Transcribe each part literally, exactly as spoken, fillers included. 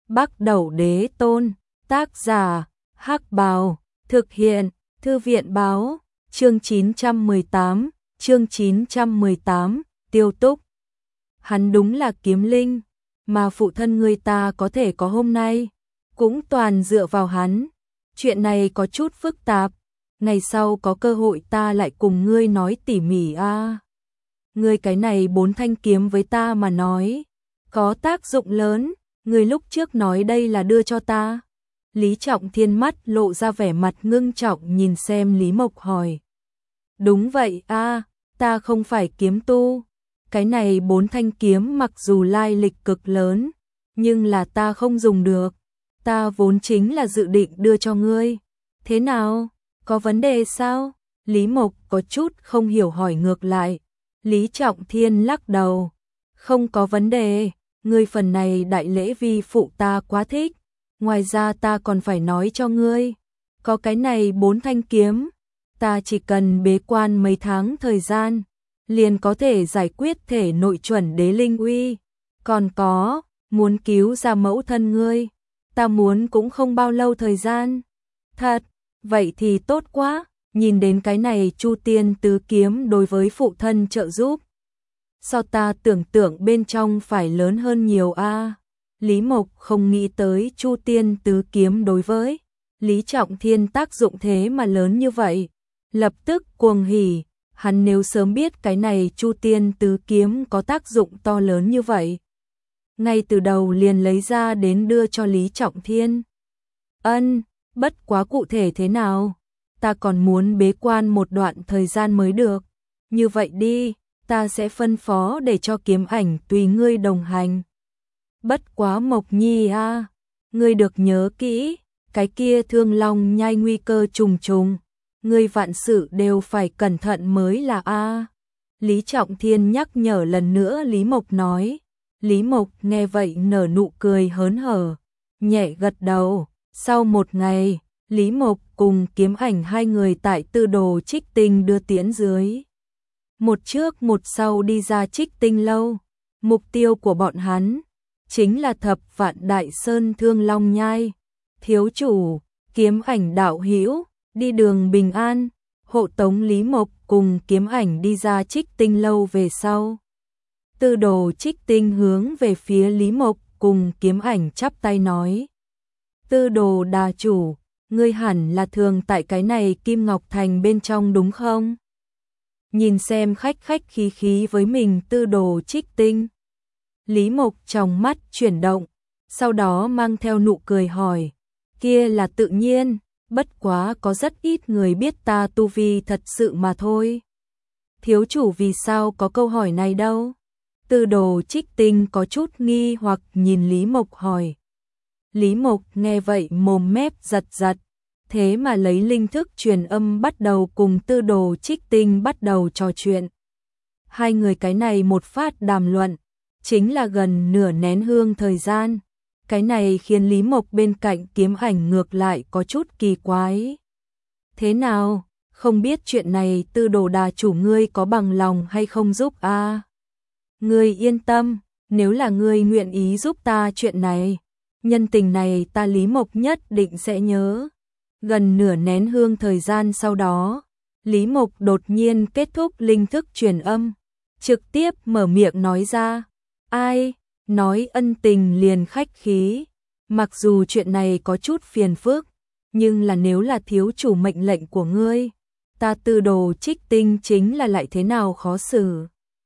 Bắc Đẩu Đế Tôn, tác giả, Hắc Bào, thực hiện, Thư viện báo, chương chín trăm mười tám, chương chín trăm mười tám, Tiêu Túc. Hắn đúng là kiếm linh, mà phụ thân người ta có thể có hôm nay, cũng toàn dựa vào hắn. Chuyện này có chút phức tạp, ngày sau có cơ hội ta lại cùng ngươi nói tỉ mỉ a. À. Ngươi cái này bốn thanh kiếm với ta mà nói, có tác dụng lớn, ngươi lúc trước nói đây là đưa cho ta. Lý Trọng Thiên mắt lộ ra vẻ mặt ngưng trọng nhìn xem Lý Mộc hỏi. Đúng vậy a, à, ta không phải kiếm tu. Cái này bốn thanh kiếm mặc dù lai lịch cực lớn, nhưng là ta không dùng được. Ta vốn chính là dự định đưa cho ngươi. Thế nào? Có vấn đề sao? Lý Mộc có chút không hiểu hỏi ngược lại. Lý Trọng Thiên lắc đầu. Không có vấn đề, ngươi phần này đại lễ vi phụ ta quá thích. Ngoài ra ta còn phải nói cho ngươi. Có cái này bốn thanh kiếm, ta chỉ cần bế quan mấy tháng thời gian, liền có thể giải quyết thể nội chuẩn đế linh uy. Còn có, muốn cứu ra mẫu thân ngươi, ta muốn cũng không bao lâu thời gian. Thật, vậy thì tốt quá, nhìn đến cái này Chu Tiên tứ kiếm đối với phụ thân trợ giúp. Sao ta tưởng tượng bên trong phải lớn hơn nhiều a. À? Lý Mộc không nghĩ tới Chu Tiên tứ kiếm đối với Lý Trọng Thiên tác dụng thế mà lớn như vậy. Lập tức cuồng hỉ, hắn nếu sớm biết cái này Chu Tiên tứ kiếm có tác dụng to lớn như vậy, ngay từ đầu liền lấy ra đến đưa cho Lý Trọng Thiên. Ân, bất quá cụ thể thế nào? Ta còn muốn bế quan một đoạn thời gian mới được. Như vậy đi, ta sẽ phân phó để cho kiếm ảnh tùy ngươi đồng hành. Bất quá Mộc Nhi a, à, ngươi được nhớ kỹ, cái kia Thương Long nhai nguy cơ trùng trùng, ngươi vạn sự đều phải cẩn thận mới là a. À. Lý Trọng Thiên nhắc nhở lần nữa Lý Mộc nói. Lý Mộc nghe vậy nở nụ cười hớn hở, nhẹ gật đầu. Sau một ngày, Lý Mộc cùng kiếm ảnh hai người tại Tư Đồ Trích Tinh đưa tiễn dưới. Một trước một sau đi ra Trích Tinh lâu, mục tiêu của bọn hắn chính là Thập Vạn Đại Sơn Thương Long Nhai. Thiếu chủ, kiếm ảnh đạo hữu, đi đường bình an, hộ tống Lý Mộc cùng kiếm ảnh đi ra Trích Tinh lâu về sau. Tư Đồ Trích Tinh hướng về phía Lý Mộc cùng kiếm ảnh chắp tay nói. Tư Đồ đà chủ, ngươi hẳn là thường tại cái này Kim Ngọc Thành bên trong đúng không? Nhìn xem khách khách khí khí với mình Tư Đồ Trích Tinh. Lý Mộc trong mắt chuyển động, sau đó mang theo nụ cười hỏi. Kia là tự nhiên, bất quá có rất ít người biết ta tu vi thật sự mà thôi. Thiếu chủ vì sao có câu hỏi này đâu? Tư Đồ Trích Tinh có chút nghi hoặc nhìn Lý Mộc hỏi. Lý Mộc nghe vậy mồm mép giật giật, thế mà lấy linh thức truyền âm bắt đầu cùng Tư Đồ Trích Tinh bắt đầu trò chuyện. Hai người cái này một phát đàm luận, chính là gần nửa nén hương thời gian. Cái này khiến Lý Mộc bên cạnh kiếm ảnh ngược lại có chút kỳ quái. Thế nào, không biết chuyện này Tư Đồ đà chủ ngươi có bằng lòng hay không giúp a? À? Ngươi yên tâm, nếu là ngươi nguyện ý giúp ta chuyện này, nhân tình này ta Lý Mộc nhất định sẽ nhớ. Gần nửa nén hương thời gian sau đó, Lý Mộc đột nhiên kết thúc linh thức truyền âm, trực tiếp mở miệng nói ra. Ai, nói ân tình liền khách khí, mặc dù chuyện này có chút phiền phức, nhưng là nếu là thiếu chủ mệnh lệnh của ngươi, ta Tư Đồ Trích Tinh chính là lại thế nào khó xử.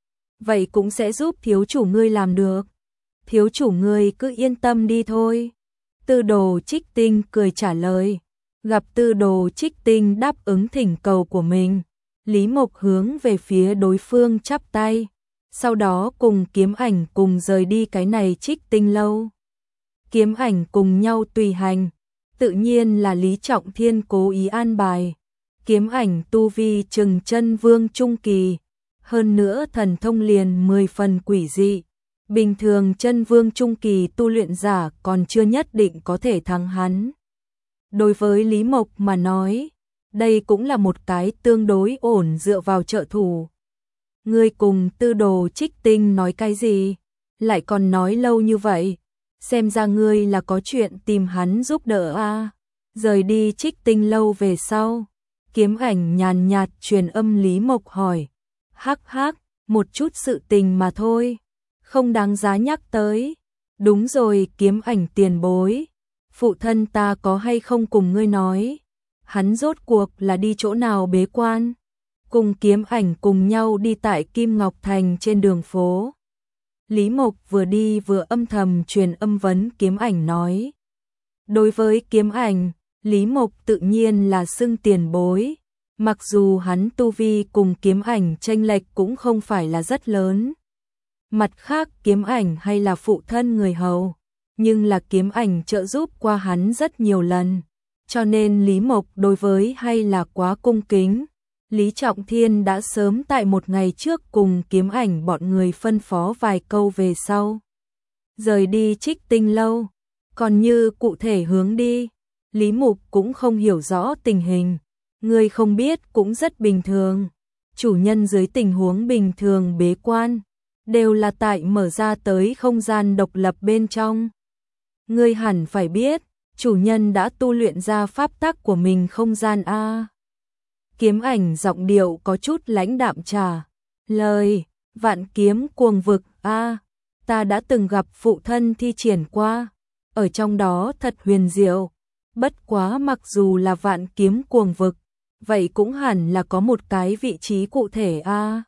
Vậy cũng sẽ giúp thiếu chủ ngươi làm được. Thiếu chủ ngươi cứ yên tâm đi thôi. Tư Đồ Trích Tinh cười trả lời. Gặp Tư Đồ Trích Tinh đáp ứng thỉnh cầu của mình, Lý Mộc hướng về phía đối phương chắp tay, sau đó cùng kiếm ảnh cùng rời đi cái này Trích Tinh lâu. Kiếm ảnh cùng nhau tùy hành, tự nhiên là Lý Trọng Thiên cố ý an bài. Kiếm ảnh tu vi chừng chân vương trung kỳ, hơn nữa thần thông liền mười phần quỷ dị. Bình thường chân vương trung kỳ tu luyện giả còn chưa nhất định có thể thắng hắn. Đối với Lý Mộc mà nói, đây cũng là một cái tương đối ổn dựa vào trợ thủ. Ngươi cùng Tư Đồ Trích Tinh nói cái gì? Lại còn nói lâu như vậy? xem ra ngươi là có chuyện tìm hắn giúp đỡ a. Rời đi Trích Tinh lâu về sau, Kiếm Ảnh nhàn nhạt truyền âm Lý Mộc hỏi, hắc hắc, một chút sự tình mà thôi, không đáng giá nhắc tới. Đúng rồi Kiếm Ảnh tiền bối, phụ thân ta có hay không cùng ngươi nói, hắn rốt cuộc là đi chỗ nào bế quan? Cùng Kiếm Ảnh cùng nhau đi tại Kim Ngọc Thành trên đường phố. Lý Mộc vừa đi vừa âm thầm truyền âm vấn Kiếm Ảnh nói. Đối với Kiếm Ảnh, Lý Mộc tự nhiên là xưng tiền bối, mặc dù hắn tu vi cùng Kiếm Ảnh chênh lệch cũng không phải là rất lớn. Mặt khác Kiếm Ảnh hay là phụ thân người hầu, nhưng là Kiếm Ảnh trợ giúp qua hắn rất nhiều lần, cho nên Lý Mộc đối với hay là quá cung kính. Lý Trọng Thiên đã sớm tại một ngày trước cùng Kiếm Ảnh bọn người phân phó vài câu về sau. Rời đi Trích Tinh lâu, còn như cụ thể hướng đi, Lý Mục cũng không hiểu rõ tình hình, người không biết cũng rất bình thường. Chủ nhân dưới tình huống bình thường bế quan, đều là tại mở ra tới không gian độc lập bên trong. Ngươi hẳn phải biết, chủ nhân đã tu luyện ra pháp tắc của mình không gian a. Kiếm Ảnh giọng điệu có chút lãnh đạm trả lời, vạn kiếm cuồng vực a, ta đã từng gặp phụ thân thi triển qua, ở trong đó thật huyền diệu, bất quá mặc dù là vạn kiếm cuồng vực, vậy cũng hẳn là có một cái vị trí cụ thể a.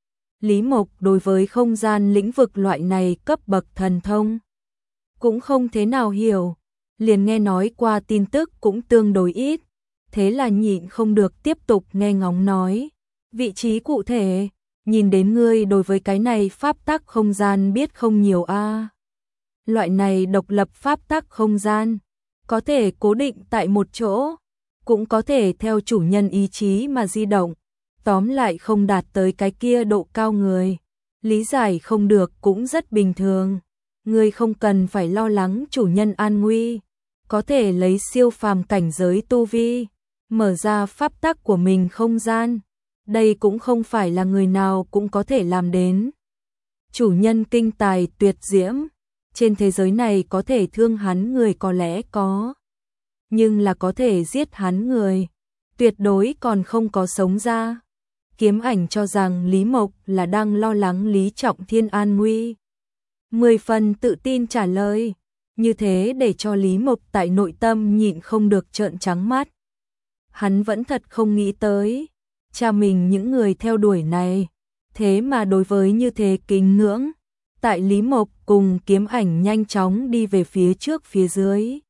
Lý Mộc đối với không gian lĩnh vực loại này cấp bậc thần thông cũng không thế nào hiểu, liền nghe nói qua tin tức cũng tương đối ít, thế là nhịn không được tiếp tục nghe ngóng nói, vị trí cụ thể, nhìn đến ngươi đối với cái này pháp tắc không gian biết không nhiều a. Loại này độc lập pháp tắc không gian, có thể cố định tại một chỗ, cũng có thể theo chủ nhân ý chí mà di động, tóm lại không đạt tới cái kia độ cao người, lý giải không được cũng rất bình thường, ngươi không cần phải lo lắng chủ nhân an nguy, có thể lấy siêu phàm cảnh giới tu vi, mở ra pháp tắc của mình không gian, đây cũng không phải là người nào cũng có thể làm đến. Chủ nhân kinh tài tuyệt diễm, trên thế giới này có thể thương hắn người có lẽ có, nhưng là có thể giết hắn người, tuyệt đối còn không có sống ra. Kiếm Ảnh cho rằng Lý Mộc là đang lo lắng Lý Trọng Thiên an nguy. Mười phần tự tin trả lời, như thế để cho Lý Mộc tại nội tâm nhịn không được trợn trắng mắt. Hắn vẫn thật không nghĩ tới, cha mình những người theo đuổi này, thế mà đối với như thế kính ngưỡng. Tại Lý Mộc cùng Kiếm Ảnh nhanh chóng đi về phía trước phía dưới.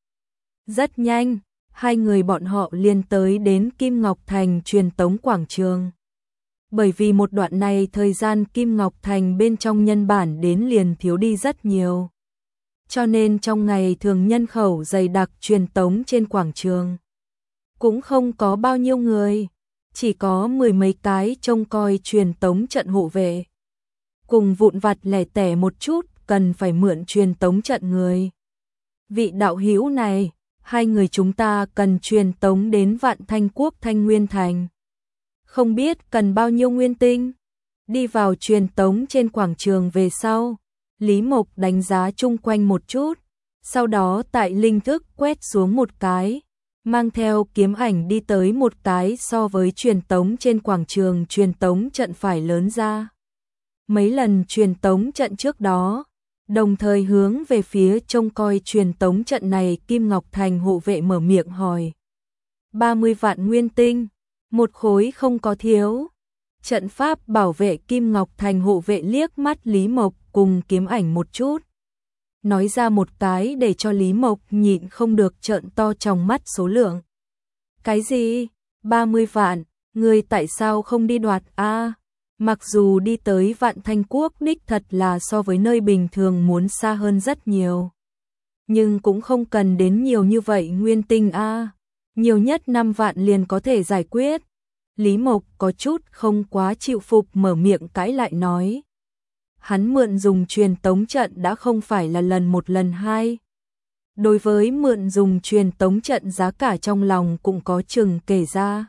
Rất nhanh, hai người bọn họ liền tới đến Kim Ngọc Thành truyền tống quảng trường. Bởi vì một đoạn này thời gian Kim Ngọc Thành bên trong nhân bản đến liền thiếu đi rất nhiều. Cho nên trong ngày thường nhân khẩu dày đặc truyền tống trên quảng trường. Cũng không có bao nhiêu người, chỉ có mười mấy cái trông coi truyền tống trận hộ vệ. Cùng vụn vặt lẻ tẻ một chút cần phải mượn truyền tống trận người. Vị đạo hữu này, hai người chúng ta cần truyền tống đến Vạn Thanh Quốc Thanh Nguyên Thành. Không biết cần bao nhiêu nguyên tinh. Đi vào truyền tống trên quảng trường về sau, Lý Mộc đánh giá chung quanh một chút, sau đó tại linh thức quét xuống một cái, mang theo Kiếm Ảnh đi tới một cái so với truyền tống trên quảng trường truyền tống trận phải lớn ra. Mấy lần truyền tống trận trước đó, đồng thời hướng về phía trông coi truyền tống trận này Kim Ngọc Thành hộ vệ mở miệng hỏi. ba mươi vạn nguyên tinh, một khối không có thiếu. Trận pháp bảo vệ Kim Ngọc Thành hộ vệ liếc mắt Lý Mộc cùng Kiếm Ảnh một chút. Nói ra một cái để cho Lý Mộc nhịn không được trợn to trong mắt số lượng. Cái gì? ba mươi vạn, người tại sao không đi đoạt a? Mặc dù đi tới Vạn Thanh Quốc đích thật là so với nơi bình thường muốn xa hơn rất nhiều. Nhưng cũng không cần đến nhiều như vậy nguyên tinh a, nhiều nhất năm vạn liền có thể giải quyết. Lý Mộc có chút không quá chịu phục mở miệng cãi lại nói. Hắn mượn dùng truyền tống trận đã không phải là lần một lần hai. Đối với mượn dùng truyền tống trận giá cả trong lòng cũng có chừng kể ra.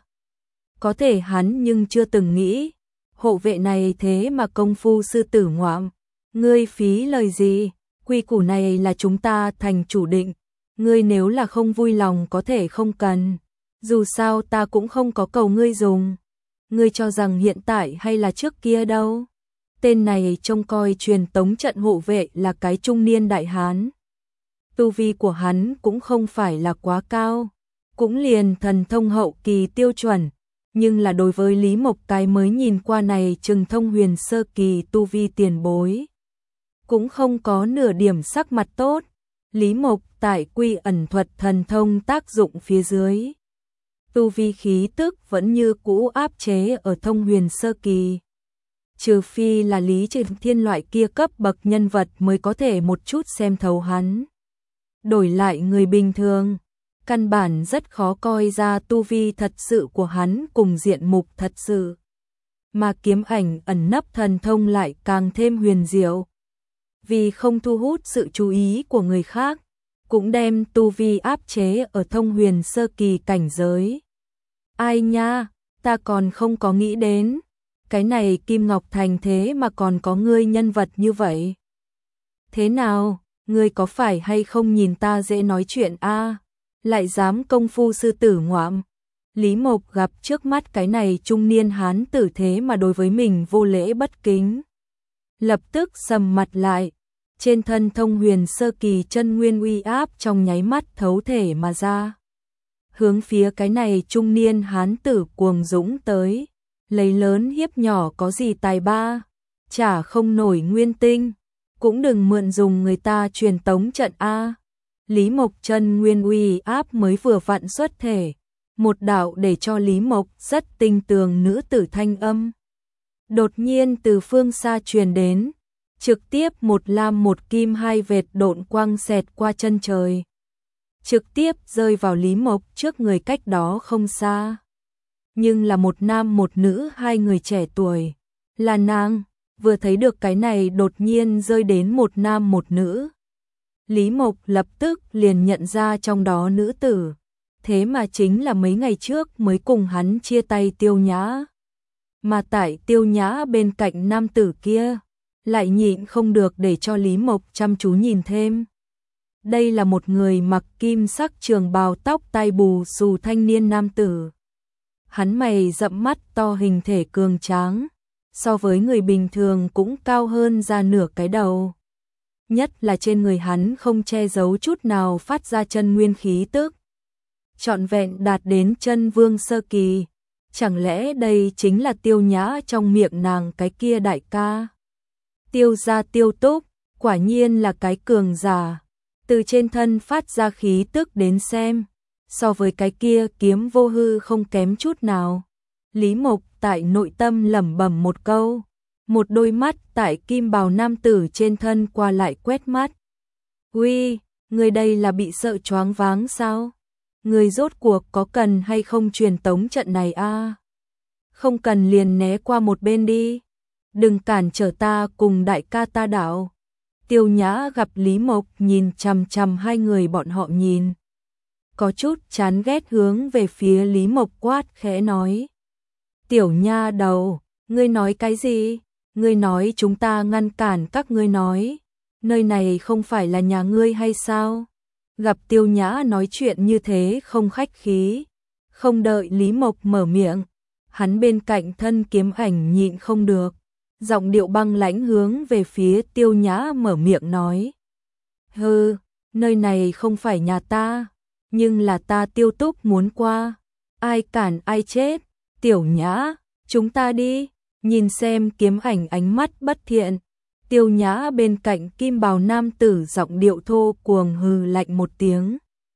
Có thể hắn nhưng chưa từng nghĩ, hộ vệ này thế mà công phu sư tử ngoạm. Ngươi phí lời gì? quy củ này là chúng ta thành chủ định, ngươi nếu là không vui lòng có thể không cần, dù sao ta cũng không có cầu ngươi dùng. Ngươi cho rằng hiện tại hay là trước kia đâu. Tên này trông coi truyền tống trận hộ vệ là cái trung niên đại hán. Tu vi của hắn cũng không phải là quá cao, cũng liền thần thông hậu kỳ tiêu chuẩn, nhưng là đối với Lý Mộc cái mới nhìn qua này chừng thông huyền sơ kỳ tu vi tiền bối, cũng không có nửa điểm sắc mặt tốt. Lý Mộc tại quy ẩn thuật thần thông tác dụng phía dưới, tu vi khí tức vẫn như cũ áp chế ở thông huyền sơ kỳ. Trừ phi là Lý Trừng Thiên loại kia cấp bậc nhân vật mới có thể một chút xem thấu hắn. Đổi lại người bình thường, căn bản rất khó coi ra tu vi thật sự của hắn cùng diện mục thật sự. Mà kiếm ảnh ẩn nấp thần thông lại càng thêm huyền diệu. Vì không thu hút sự chú ý của người khác, cũng đem tu vi áp chế ở thông huyền sơ kỳ cảnh giới. Ai nha, ta còn không có nghĩ đến, cái này Kim Ngọc Thành thế mà còn có ngươi nhân vật như vậy. Thế nào, ngươi có phải hay không nhìn ta dễ nói chuyện a? Lại dám công phu sư tử ngoạm. Lý Mộc gặp trước mắt cái này trung niên hán tử thế mà đối với mình vô lễ bất kính, lập tức sầm mặt lại, trên thân thông huyền sơ kỳ chân nguyên uy áp trong nháy mắt thấu thể mà ra. Hướng phía cái này trung niên hán tử cuồng dũng tới, lấy lớn hiếp nhỏ có gì tài ba, chả không nổi nguyên tinh, cũng đừng mượn dùng người ta truyền tống trận a. Lý Mộc chân nguyên uy áp mới vừa vặn xuất thể, một đạo để cho Lý Mộc rất tinh tường nữ tử thanh âm đột nhiên từ phương xa truyền đến, trực tiếp một lam một kim hai vệt độn quang xẹt qua chân trời, trực tiếp rơi vào Lý Mộc trước người cách đó không xa. Nhưng là một nam một nữ, hai người trẻ tuổi, là nàng. Vừa thấy được cái này đột nhiên rơi đến một nam một nữ, Lý Mộc lập tức liền nhận ra trong đó nữ tử, thế mà chính là mấy ngày trước mới cùng hắn chia tay Tiêu Nhã. Mà tại Tiêu Nhã bên cạnh nam tử kia, lại nhịn không được để cho Lý Mộc chăm chú nhìn thêm. Đây là một người mặc kim sắc trường bào tóc tai bù xù thanh niên nam tử. Hắn mày rậm mắt to, hình thể cường tráng, so với người bình thường cũng cao hơn ra nửa cái đầu. Nhất là trên người hắn không che giấu chút nào phát ra chân nguyên khí tức, trọn vẹn đạt đến chân vương sơ kỳ. Chẳng lẽ đây chính là Tiêu Nhã trong miệng nàng cái kia đại ca? Tiêu gia Tiêu Túc, quả nhiên là cái cường giả. Từ trên thân phát ra khí tức đến xem, so với cái kia Kiếm Vô Hư không kém chút nào. Lý Mộc tại nội tâm lẩm bẩm một câu, một đôi mắt tại kim bào nam tử trên thân qua lại quét mắt. Uy, người đây là bị sợ choáng váng sao? Người rốt cuộc có cần hay không truyền tống trận này a? À? Không cần liền né qua một bên đi, đừng cản trở ta cùng đại ca ta đảo. Tiêu Nhã gặp Lý Mộc nhìn chằm chằm hai người bọn họ nhìn, có chút chán ghét hướng về phía Lý Mộc quát khẽ nói. Tiểu nha đầu, ngươi nói cái gì? Ngươi nói chúng ta ngăn cản các ngươi nói, nơi này không phải là nhà ngươi hay sao? Gặp Tiêu Nhã nói chuyện như thế không khách khí, không đợi Lý Mộc mở miệng, hắn bên cạnh thân kiếm ảnh nhịn không được, giọng điệu băng lãnh hướng về phía Tiêu Nhã mở miệng nói. Hừ, nơi này không phải nhà ta, nhưng là ta Tiêu Túc muốn qua, ai cản ai chết. Tiểu Nhã, chúng ta đi. Nhìn xem kiếm ảnh ánh mắt bất thiện, Tiêu Nhã bên cạnh kim bào nam tử giọng điệu thô cuồng hừ lạnh một tiếng.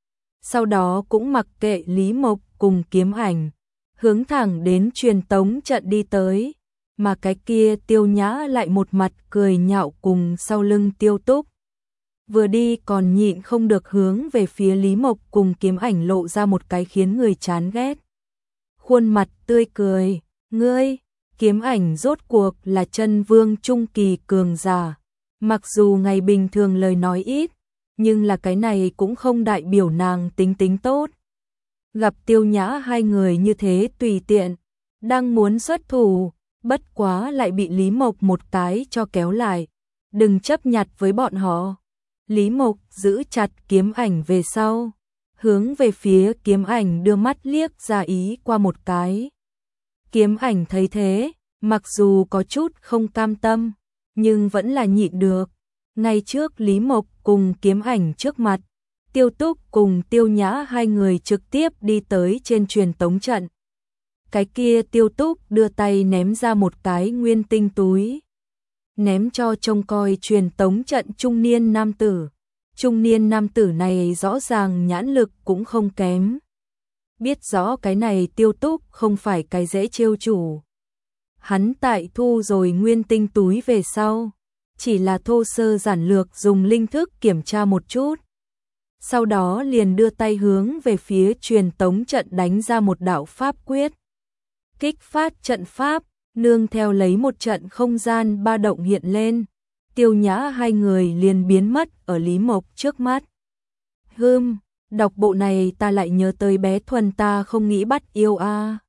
Sau đó cũng mặc kệ Lý Mộc cùng kiếm ảnh, hướng thẳng đến truyền tống trận đi tới, mà cái kia Tiêu Nhã lại một mặt cười nhạo cùng sau lưng Tiêu Túc. Vừa đi còn nhịn không được hướng về phía Lý Mộc cùng kiếm ảnh lộ ra một cái khiến người chán ghét khuôn mặt tươi cười. Ngươi, kiếm ảnh rốt cuộc là chân vương trung kỳ cường giả, mặc dù ngày bình thường lời nói ít, nhưng là cái này cũng không đại biểu nàng tính tính tốt. Gặp Tiêu Nhã hai người như thế tùy tiện, đang muốn xuất thủ, bất quá lại bị Lý Mộc một cái cho kéo lại. Đừng chấp nhặt với bọn họ, Lý Mộc giữ chặt Kiếm Ảnh về sau, hướng về phía Kiếm Ảnh đưa mắt liếc ra ý qua một cái. Kiếm Ảnh thấy thế, mặc dù có chút không cam tâm, nhưng vẫn là nhịn được. Ngay trước Lý Mộc cùng Kiếm Ảnh trước mặt, Tiêu Túc cùng Tiêu Nhã hai người trực tiếp đi tới trên truyền tống trận. Cái kia Tiêu Túc đưa tay ném ra một cái nguyên tinh túi, ném cho trông coi truyền tống trận trung niên nam tử. Trung niên nam tử này rõ ràng nhãn lực cũng không kém. Biết rõ cái này Tiêu Túc không phải cái dễ trêu chủ. Hắn tại thu rồi nguyên tinh túi về sau, chỉ là thô sơ giản lược dùng linh thức kiểm tra một chút. Sau đó liền đưa tay hướng về phía truyền tống trận đánh ra một đạo pháp quyết. Kích phát trận pháp, nương theo lấy một trận không gian ba động hiện lên. Tiêu Nhã hai người liền biến mất ở Lý Mộc trước mắt. Hừm, đọc bộ này ta lại nhớ tới bé Thuần ta không nghĩ bắt yêu a. À.